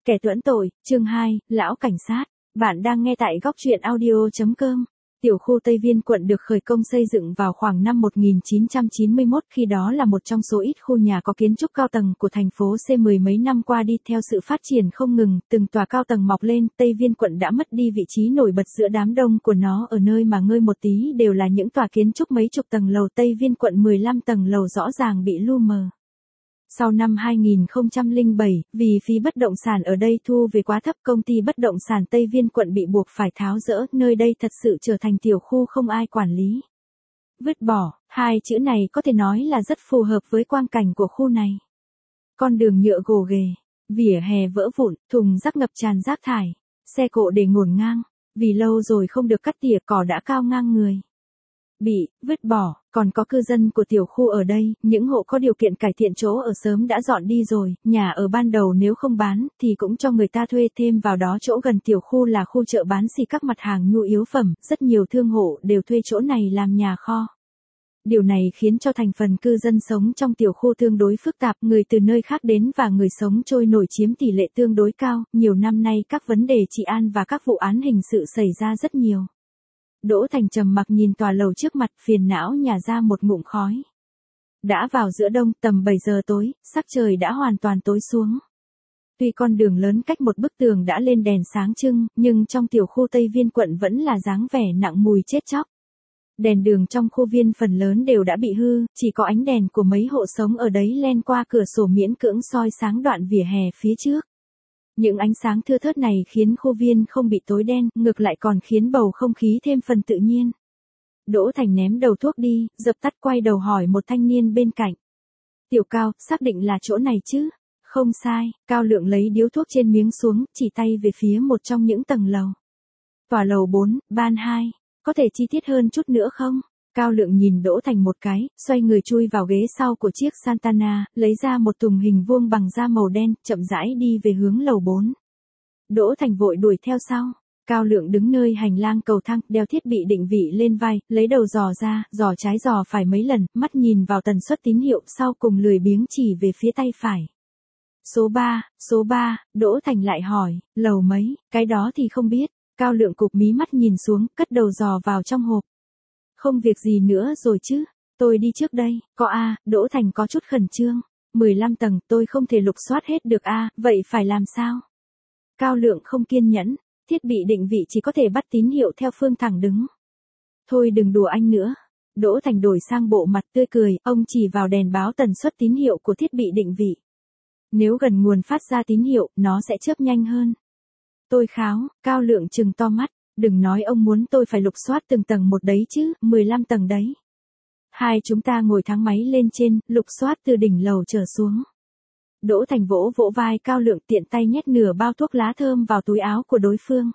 Kẻ tuẫn tội, chương 2, Lão Cảnh sát. Bạn đang nghe tại góc truyện audio.com. Tiểu khu Tây Viên quận được khởi công xây dựng vào khoảng năm 1991, khi đó là một trong số ít khu nhà có kiến trúc cao tầng của thành phố C. Mười mấy năm qua đi theo sự phát triển không ngừng, từng tòa cao tầng mọc lên, Tây Viên quận đã mất đi vị trí nổi bật giữa đám đông của nó, ở nơi mà ngơi một tí đều là những tòa kiến trúc mấy chục tầng lầu. Tây Viên quận 15 tầng lầu rõ ràng bị lu mờ. Sau năm 2007, vì phí bất động sản ở đây thu về quá thấp, công ty bất động sản Tây Viên quận bị buộc phải tháo dỡ, nơi đây thật sự trở thành tiểu khu không ai quản lý. Vứt bỏ, hai chữ này có thể nói là rất phù hợp với quang cảnh của khu này. Con đường nhựa gồ ghề, vỉa hè vỡ vụn, thùng rác ngập tràn rác thải, xe cộ để ngổn ngang, vì lâu rồi không được cắt tỉa, cỏ đã cao ngang người. Bị vứt bỏ, còn có cư dân của tiểu khu ở đây, những hộ có điều kiện cải thiện chỗ ở sớm đã dọn đi rồi, nhà ở ban đầu nếu không bán thì cũng cho người ta thuê, thêm vào đó chỗ gần tiểu khu là khu chợ bán xỉ các mặt hàng nhu yếu phẩm, rất nhiều thương hộ đều thuê chỗ này làm nhà kho. Điều này khiến cho thành phần cư dân sống trong tiểu khu tương đối phức tạp, người từ nơi khác đến và người sống trôi nổi chiếm tỷ lệ tương đối cao, nhiều năm nay các vấn đề trị an và các vụ án hình sự xảy ra rất nhiều. Đỗ Thành trầm mặc nhìn tòa lầu trước mặt, phiền não nhả ra một ngụm khói. Đã vào giữa đông, tầm 7 giờ tối, sắc trời đã hoàn toàn tối xuống. Tuy con đường lớn cách một bức tường đã lên đèn sáng trưng, nhưng trong tiểu khu Tây Viên quận vẫn là dáng vẻ nặng mùi chết chóc. Đèn đường trong khu viên phần lớn đều đã bị hư, chỉ có ánh đèn của mấy hộ sống ở đấy len qua cửa sổ miễn cưỡng soi sáng đoạn vỉa hè phía trước. Những ánh sáng thưa thớt này khiến khu viên không bị tối đen, ngược lại còn khiến bầu không khí thêm phần tự nhiên. Đỗ Thành ném đầu thuốc đi, dập tắt, quay đầu hỏi một thanh niên bên cạnh. Tiểu Cao, xác định là chỗ này chứ? Không sai, Cao Lượng lấy điếu thuốc trên miếng xuống, chỉ tay về phía một trong những tầng lầu. Tòa lầu 4, ban 2, có thể chi tiết hơn chút nữa không? Cao Lượng nhìn Đỗ Thành một cái, xoay người chui vào ghế sau của chiếc Santana, lấy ra một thùng hình vuông bằng da màu đen, chậm rãi đi về hướng lầu 4. Đỗ Thành vội đuổi theo sau. Cao Lượng đứng nơi hành lang cầu thang, đeo thiết bị định vị lên vai, lấy đầu dò ra, dò trái dò phải mấy lần, mắt nhìn vào tần suất tín hiệu, sau cùng lười biếng chỉ về phía tay phải. Số 3, Đỗ Thành lại hỏi, lầu mấy, cái đó thì không biết. Cao Lượng cụp mí mắt nhìn xuống, cất đầu dò vào trong hộp. Không việc gì nữa rồi chứ, tôi đi trước đây, Đỗ Thành có chút khẩn trương, 15 tầng tôi không thể lục soát hết được vậy phải làm sao? Cao Lượng không kiên nhẫn, thiết bị định vị chỉ có thể bắt tín hiệu theo phương thẳng đứng. Thôi đừng đùa anh nữa. Đỗ Thành đổi sang bộ mặt tươi cười, ông chỉ vào đèn báo tần suất tín hiệu của thiết bị định vị. Nếu gần nguồn phát ra tín hiệu, nó sẽ chớp nhanh hơn. Tôi kháo, Cao Lượng trừng to mắt. Đừng nói ông muốn tôi phải lục soát từng tầng một đấy chứ, 15 tầng đấy. Hai chúng ta ngồi thang máy lên trên, lục soát từ đỉnh lầu trở xuống. Đỗ Thành vỗ vỗ vai Cao Lượng, tiện tay nhét nửa bao thuốc lá thơm vào túi áo của đối phương.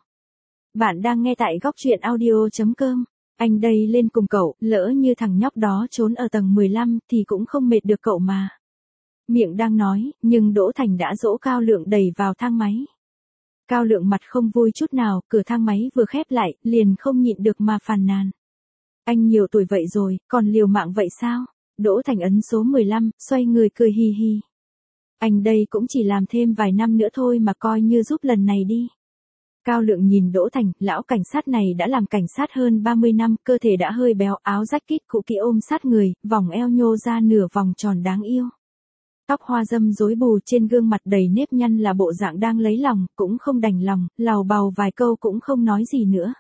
Bạn đang nghe tại góc truyện audio.com. Anh đây lên cùng cậu, lỡ như thằng nhóc đó trốn ở tầng 15 thì cũng không mệt được cậu mà. Miệng đang nói, nhưng Đỗ Thành đã dỗ Cao Lượng đẩy vào thang máy. Cao Lượng mặt không vui chút nào, cửa thang máy vừa khép lại, liền không nhịn được mà phàn nàn. Anh nhiều tuổi vậy rồi, còn liều mạng vậy sao? Đỗ Thành ấn số 15, xoay người cười hi hi. Anh đây cũng chỉ làm thêm vài năm nữa thôi mà coi như giúp lần này đi. Cao Lượng nhìn Đỗ Thành, lão cảnh sát này đã làm cảnh sát hơn 30 năm, cơ thể đã hơi béo, áo rách kít cũ kỹ ôm sát người, vòng eo nhô ra nửa vòng tròn đáng yêu. Tóc hoa râm rối bù, trên gương mặt đầy nếp nhăn là bộ dạng đang lấy lòng, cũng không đành lòng, làu bàu vài câu cũng không nói gì nữa.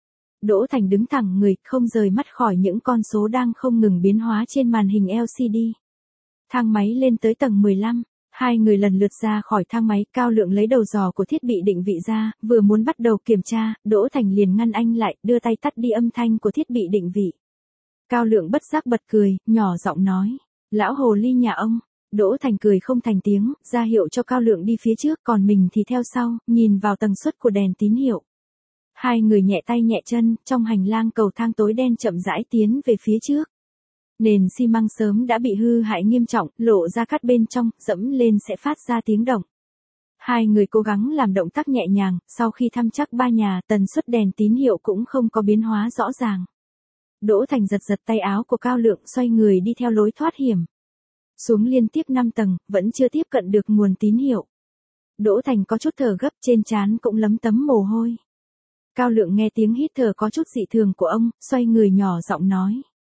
Đỗ Thành đứng thẳng người, không rời mắt khỏi những con số đang không ngừng biến hóa trên màn hình LCD. Thang máy lên tới tầng 15, hai người lần lượt ra khỏi thang máy, Cao Lượng lấy đầu dò của thiết bị định vị ra, vừa muốn bắt đầu kiểm tra, Đỗ Thành liền ngăn anh lại, đưa tay tắt đi âm thanh của thiết bị định vị. Cao Lượng bất giác bật cười, nhỏ giọng nói, lão hồ ly nhà ông. Đỗ Thành cười không thành tiếng, ra hiệu cho Cao Lượng đi phía trước, còn mình thì theo sau, nhìn vào tần suất của đèn tín hiệu. Hai người nhẹ tay nhẹ chân, trong hành lang cầu thang tối đen chậm rãi tiến về phía trước. Nền xi măng sớm đã bị hư hại nghiêm trọng, lộ ra cát bên trong, dẫm lên sẽ phát ra tiếng động. Hai người cố gắng làm động tác nhẹ nhàng, sau khi thăm chắc ba nhà, tần suất đèn tín hiệu cũng không có biến hóa rõ ràng. Đỗ Thành giật giật tay áo của Cao Lượng, xoay người đi theo lối thoát hiểm. Xuống liên tiếp 5 tầng, vẫn chưa tiếp cận được nguồn tín hiệu. Đỗ Thành có chút thở gấp, trên trán cũng lấm tấm mồ hôi. Cao Lượng nghe tiếng hít thở có chút dị thường của ông, xoay người nhỏ giọng nói.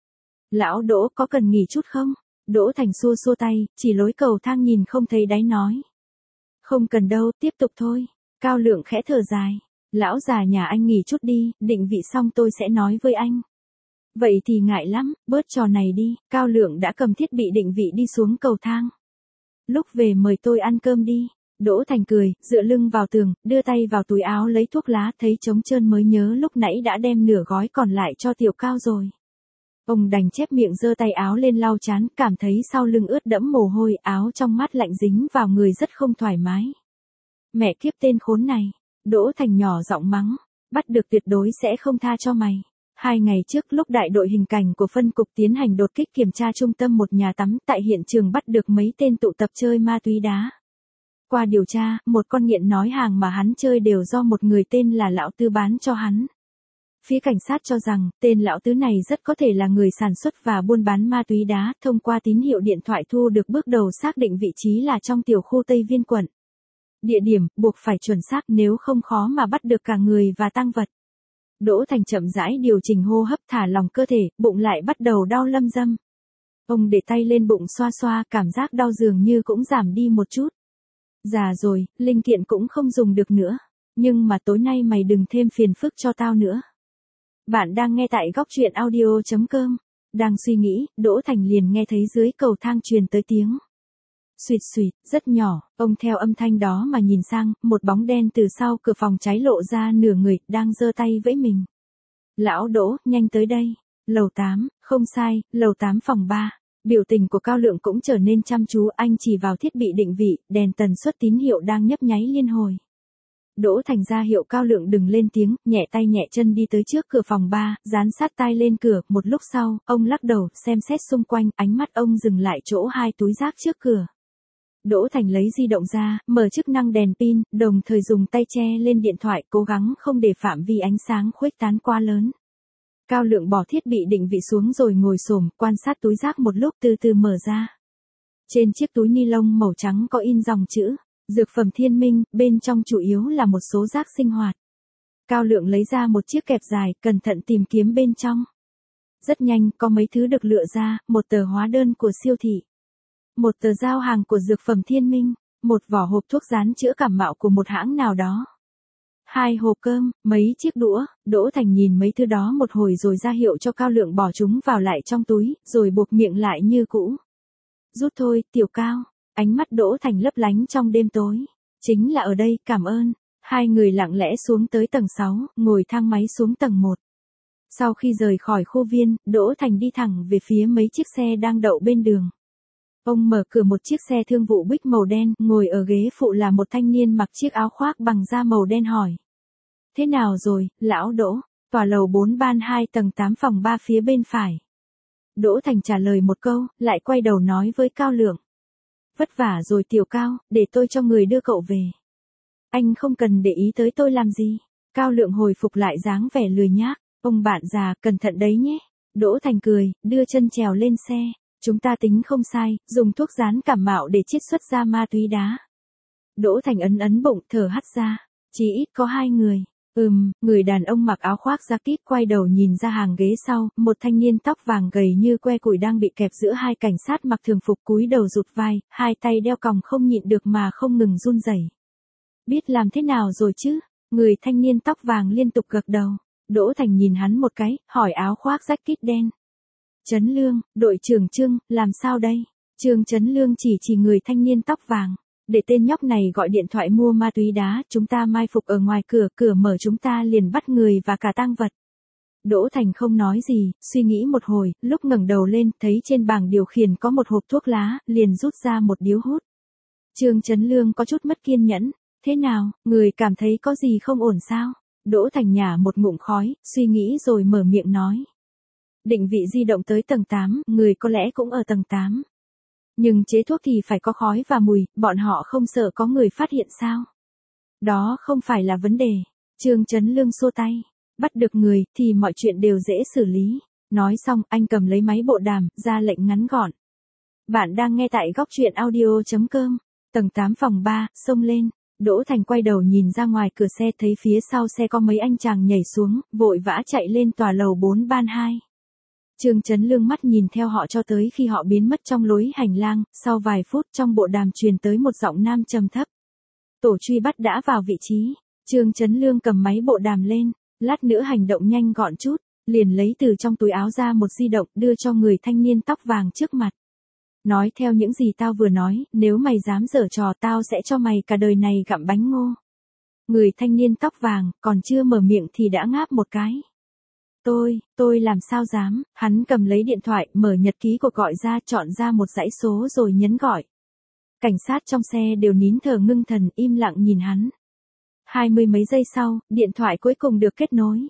Lão Đỗ có cần nghỉ chút không? Đỗ Thành xua xua tay, chỉ lối cầu thang nhìn không thấy đáy nói. Không cần đâu, tiếp tục thôi. Cao Lượng khẽ thở dài. Lão già nhà anh nghỉ chút đi, định vị xong tôi sẽ nói với anh. Vậy thì ngại lắm, bớt trò này đi. Cao Lượng đã cầm thiết bị định vị đi xuống cầu thang. Lúc về mời tôi ăn cơm đi. Đỗ Thành cười, dựa lưng vào tường, đưa tay vào túi áo lấy thuốc lá, thấy trống trơn mới nhớ lúc nãy đã đem nửa gói còn lại cho Tiểu Cao rồi. Ông đành chép miệng giơ tay áo lên lau chán, cảm thấy sau lưng ướt đẫm mồ hôi, áo trong mát lạnh dính vào người rất không thoải mái. Mẹ kiếp tên khốn này, Đỗ Thành nhỏ giọng mắng, bắt được tuyệt đối sẽ không tha cho mày. 2 ngày trước lúc đại đội hình cảnh của phân cục tiến hành đột kích kiểm tra trung tâm một nhà tắm, tại hiện trường bắt được mấy tên tụ tập chơi ma túy đá. Qua điều tra, một con nghiện nói hàng mà hắn chơi đều do một người tên là Lão Tứ bán cho hắn. Phía cảnh sát cho rằng, tên Lão Tứ này rất có thể là người sản xuất và buôn bán ma túy đá, thông qua tín hiệu điện thoại thu được bước đầu xác định vị trí là trong tiểu khu Tây Viên quận. Địa điểm, buộc phải chuẩn xác nếu không khó mà bắt được cả người và tang vật. Đỗ Thành chậm rãi điều chỉnh hô hấp, thả lỏng cơ thể, bụng lại bắt đầu đau lâm dâm. Ông để tay lên bụng xoa xoa, cảm giác đau dường như cũng giảm đi một chút. Già rồi, linh kiện cũng không dùng được nữa. Nhưng mà tối nay mày đừng thêm phiền phức cho tao nữa. Bạn đang nghe tại góc truyện audio.com. Đang suy nghĩ, Đỗ Thành liền nghe thấy dưới cầu thang truyền tới tiếng. Xuyệt xuyệt, rất nhỏ, ông theo âm thanh đó mà nhìn sang, một bóng đen từ sau cửa phòng cháy lộ ra nửa người, đang giơ tay vẫy mình. Lão Đỗ, nhanh tới đây. Lầu 8, không sai, lầu 8 phòng 3. Biểu tình của Cao Lượng cũng trở nên chăm chú, anh chỉ vào thiết bị định vị, đèn tần suất tín hiệu đang nhấp nháy liên hồi. Đỗ Thành ra hiệu Cao Lượng đừng lên tiếng, nhẹ tay nhẹ chân đi tới trước cửa phòng 3, dán sát tai lên cửa, một lúc sau, ông lắc đầu, xem xét xung quanh, ánh mắt ông dừng lại chỗ 2 túi rác trước cửa. Đỗ Thành lấy di động ra, mở chức năng đèn pin, đồng thời dùng tay che lên điện thoại, cố gắng không để phạm vi ánh sáng khuếch tán quá lớn. Cao Lượng bỏ thiết bị định vị xuống rồi ngồi xổm, quan sát túi rác một lúc, từ từ mở ra. Trên chiếc túi ni lông màu trắng có in dòng chữ, Dược phẩm Thiên Minh, bên trong chủ yếu là một số rác sinh hoạt. Cao Lượng lấy ra một chiếc kẹp dài, cẩn thận tìm kiếm bên trong. Rất nhanh, có mấy thứ được lựa ra, một tờ hóa đơn của siêu thị. Một tờ giao hàng của Dược phẩm Thiên Minh, một vỏ hộp thuốc dán chữa cảm mạo của một hãng nào đó. 2 hộp cơm, mấy chiếc đũa. Đỗ Thành nhìn mấy thứ đó một hồi rồi ra hiệu cho Cao Lượng bỏ chúng vào lại trong túi, rồi buộc miệng lại như cũ. Rút thôi, Tiểu Cao. Ánh mắt Đỗ Thành lấp lánh trong đêm tối. Chính là ở đây, cảm ơn. 2 người lặng lẽ xuống tới tầng 6, ngồi thang máy xuống tầng 1. Sau khi rời khỏi khu viên, Đỗ Thành đi thẳng về phía mấy chiếc xe đang đậu bên đường. Ông mở cửa một chiếc xe thương vụ Buick màu đen, ngồi ở ghế phụ là một thanh niên mặc chiếc áo khoác bằng da màu đen hỏi. Thế nào rồi, lão Đỗ? Tòa lầu 4 ban 2 tầng 8 phòng 3 phía bên phải. Đỗ Thành trả lời một câu, lại quay đầu nói với Cao Lượng. Vất vả rồi Tiểu Cao, để tôi cho người đưa cậu về. Anh không cần để ý tới tôi làm gì. Cao Lượng hồi phục lại dáng vẻ lười nhác. Ông bạn già, cẩn thận đấy nhé. Đỗ Thành cười, đưa chân trèo lên xe. Chúng ta tính không sai, dùng thuốc dán cảm mạo để chiết xuất ra ma túy đá. Đỗ Thành ấn bụng, thở hắt ra. Chỉ ít có 2 người. Người đàn ông mặc áo khoác jacket quay đầu nhìn ra hàng ghế sau, một thanh niên tóc vàng gầy như que củi đang bị kẹp giữa 2 cảnh sát mặc thường phục, cúi đầu rụt vai, 2 tay đeo còng không nhịn được mà không ngừng run rẩy. Biết làm thế nào rồi chứ? Người thanh niên tóc vàng liên tục gật đầu. Đỗ Thành nhìn hắn một cái, hỏi áo khoác jacket đen. Trấn Lương, đội trưởng Trương, làm sao đây? Trương Trấn Lương chỉ người thanh niên tóc vàng. Để tên nhóc này gọi điện thoại mua ma túy đá, chúng ta mai phục ở ngoài cửa, cửa mở chúng ta liền bắt người và cả tang vật. Đỗ Thành không nói gì, suy nghĩ một hồi, lúc ngẩng đầu lên, thấy trên bảng điều khiển có một hộp thuốc lá, liền rút ra một điếu hút. Trương Trấn Lương có chút mất kiên nhẫn. Thế nào, người cảm thấy có gì không ổn sao? Đỗ Thành nhả một ngụm khói, suy nghĩ rồi mở miệng nói. Định vị di động tới tầng 8, người có lẽ cũng ở tầng 8. Nhưng chế thuốc thì phải có khói và mùi, bọn họ không sợ có người phát hiện sao? Đó không phải là vấn đề. Trương Trấn Lương xua tay. Bắt được người, thì mọi chuyện đều dễ xử lý. Nói xong, anh cầm lấy máy bộ đàm, ra lệnh ngắn gọn. Bạn đang nghe tại góc truyện audio.com. Tầng 8 phòng 3, xông lên. Đỗ Thành quay đầu nhìn ra ngoài cửa xe thấy phía sau xe có mấy anh chàng nhảy xuống, vội vã chạy lên tòa lầu 4 ban 2. Trương Chấn Lương mắt nhìn theo họ cho tới khi họ biến mất trong lối hành lang, sau vài phút trong bộ đàm truyền tới một giọng nam trầm thấp. Tổ truy bắt đã vào vị trí. Trương Chấn Lương cầm máy bộ đàm lên, lát nữa hành động nhanh gọn chút, liền lấy từ trong túi áo ra một di động đưa cho người thanh niên tóc vàng trước mặt. Nói theo những gì tao vừa nói, nếu mày dám giở trò tao sẽ cho mày cả đời này gặm bánh ngô. Người thanh niên tóc vàng còn chưa mở miệng thì đã ngáp một cái. Tôi làm sao dám, hắn cầm lấy điện thoại, mở nhật ký cuộc gọi ra, chọn ra một dãy số rồi nhấn gọi. Cảnh sát trong xe đều nín thở ngưng thần, im lặng nhìn hắn. 20 mấy giây sau, điện thoại cuối cùng được kết nối.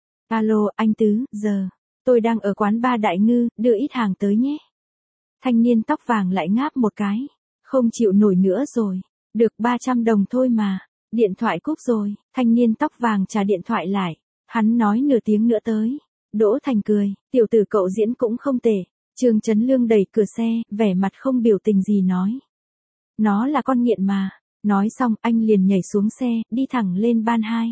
Alo, anh Tứ, giờ, tôi đang ở quán ba Đại Ngư, đưa ít hàng tới nhé. Thanh niên tóc vàng lại ngáp một cái. Không chịu nổi nữa rồi. Được 300 đồng thôi mà. Điện thoại cúp rồi, thanh niên tóc vàng trả điện thoại lại. Hắn nói nửa tiếng nữa tới. Đỗ Thành cười, tiểu tử cậu diễn cũng không tệ. Trương Chấn Lương đẩy cửa xe, vẻ mặt không biểu tình gì nói. Nó là con nghiện mà. Nói xong anh liền nhảy xuống xe, đi thẳng lên ban 2.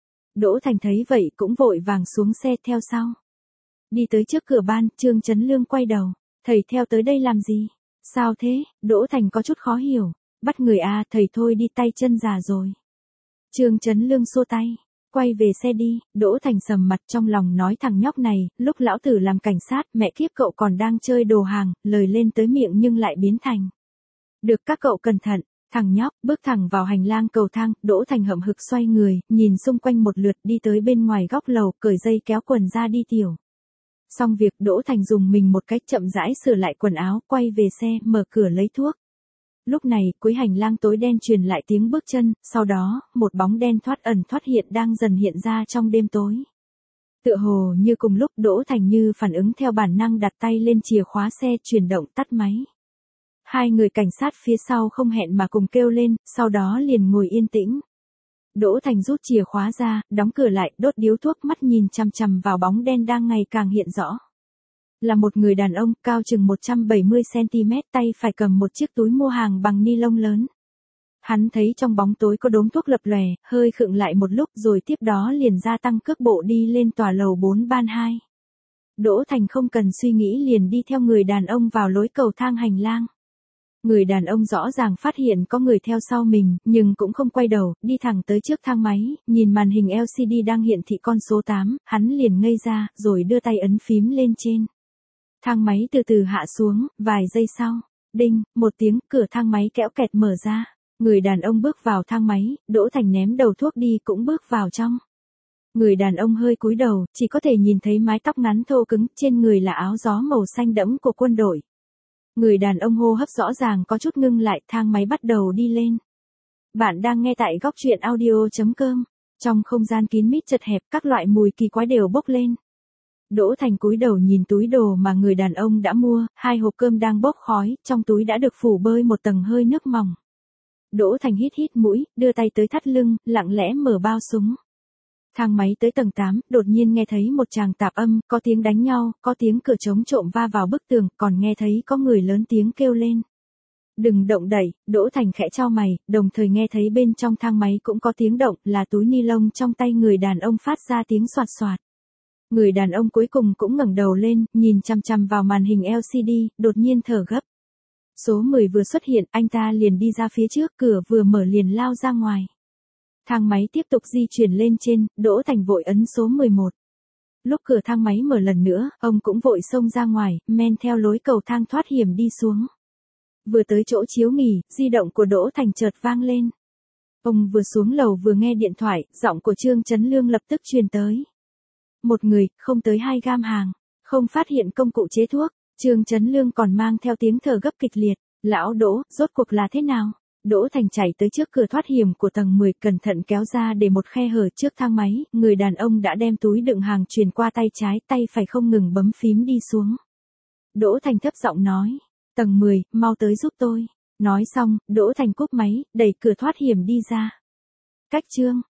Đỗ Thành thấy vậy cũng vội vàng xuống xe theo sau. Đi tới trước cửa ban, Trương Chấn Lương quay đầu. Thầy theo tới đây làm gì? Sao thế? Đỗ Thành có chút khó hiểu. Bắt người à, thầy thôi đi, tay chân già rồi. Trương Chấn Lương xua tay. Quay về xe đi. Đỗ Thành sầm mặt trong lòng nói thằng nhóc này, lúc lão tử làm cảnh sát, mẹ kiếp cậu còn đang chơi đồ hàng, lời lên tới miệng nhưng lại biến thành. Được các cậu cẩn thận. Thằng nhóc bước thẳng vào hành lang cầu thang, Đỗ Thành hậm hực xoay người, nhìn xung quanh một lượt, đi tới bên ngoài góc lầu, cởi dây kéo quần ra đi tiểu. Xong việc, Đỗ Thành dùng mình một cách chậm rãi sửa lại quần áo, quay về xe, mở cửa lấy thuốc. Lúc này, cuối hành lang tối đen truyền lại tiếng bước chân, sau đó, một bóng đen thoát ẩn thoát hiện đang dần hiện ra trong đêm tối. Tựa hồ như cùng lúc, Đỗ Thành như phản ứng theo bản năng đặt tay lên chìa khóa xe, chuyển động tắt máy. Hai người cảnh sát phía sau không hẹn mà cùng kêu lên, sau đó liền ngồi yên tĩnh. Đỗ Thành rút chìa khóa ra, đóng cửa lại, đốt điếu thuốc, mắt nhìn chằm chằm vào bóng đen đang ngày càng hiện rõ. Là một người đàn ông, cao chừng 170cm, tay phải cầm một chiếc túi mua hàng bằng ni lông lớn. Hắn thấy trong bóng tối có đốm thuốc lập lòe, hơi khựng lại một lúc rồi tiếp đó liền gia tăng cước bộ đi lên tòa lầu 4 ban 2. Đỗ Thành không cần suy nghĩ liền đi theo người đàn ông vào lối cầu thang hành lang. Người đàn ông rõ ràng phát hiện có người theo sau mình, nhưng cũng không quay đầu, đi thẳng tới trước thang máy, nhìn màn hình LCD đang hiện thị con số 8, hắn liền ngây ra, rồi đưa tay ấn phím lên trên. Thang máy từ từ hạ xuống, vài giây sau, đinh, một tiếng, cửa thang máy kẽo kẹt mở ra. Người đàn ông bước vào thang máy, Đỗ Thành ném đầu thuốc đi cũng bước vào trong. Người đàn ông hơi cúi đầu, chỉ có thể nhìn thấy mái tóc ngắn thô cứng, trên người là áo gió màu xanh đẫm của quân đội. Người đàn ông hô hấp rõ ràng có chút ngưng lại, thang máy bắt đầu đi lên. Bạn đang nghe tại góc truyện audio.com. Trong không gian kín mít chật hẹp, các loại mùi kỳ quái đều bốc lên. Đỗ Thành cúi đầu nhìn túi đồ mà người đàn ông đã mua, 2 hộp cơm đang bốc khói, trong túi đã được phủ bơi một tầng hơi nước mỏng. Đỗ Thành hít hít mũi, đưa tay tới thắt lưng, lặng lẽ mở bao súng. Thang máy tới tầng 8, đột nhiên nghe thấy một tràng tạp âm, có tiếng đánh nhau, có tiếng cửa chống trộm va vào bức tường, còn nghe thấy có người lớn tiếng kêu lên. Đừng động đậy, Đỗ Thành khẽ chau mày, đồng thời nghe thấy bên trong thang máy cũng có tiếng động, là túi ni lông trong tay người đàn ông phát ra tiếng xoạt xoạt. Người đàn ông cuối cùng cũng ngẩng đầu lên, nhìn chằm chằm vào màn hình LCD, đột nhiên thở gấp. Số 10 vừa xuất hiện, anh ta liền đi ra phía trước, cửa vừa mở liền lao ra ngoài. Thang máy tiếp tục di chuyển lên trên, Đỗ Thành vội ấn số 11. Lúc cửa thang máy mở lần nữa, ông cũng vội xông ra ngoài, men theo lối cầu thang thoát hiểm đi xuống. Vừa tới chỗ chiếu nghỉ, di động của Đỗ Thành chợt vang lên. Ông vừa xuống lầu vừa nghe điện thoại, giọng của Trương Chấn Lương lập tức truyền tới. Một người, không tới 2 gam hàng, không phát hiện công cụ chế thuốc, Trương Chấn Lương còn mang theo tiếng thở gấp kịch liệt. Lão Đỗ, rốt cuộc là thế nào? Đỗ Thành chạy tới trước cửa thoát hiểm của tầng 10, cẩn thận kéo ra để một khe hở trước thang máy, người đàn ông đã đem túi đựng hàng truyền qua tay trái, tay phải không ngừng bấm phím đi xuống. Đỗ Thành thấp giọng nói, tầng 10, mau tới giúp tôi. Nói xong, Đỗ Thành cúp máy, đẩy cửa thoát hiểm đi ra. Cách Trương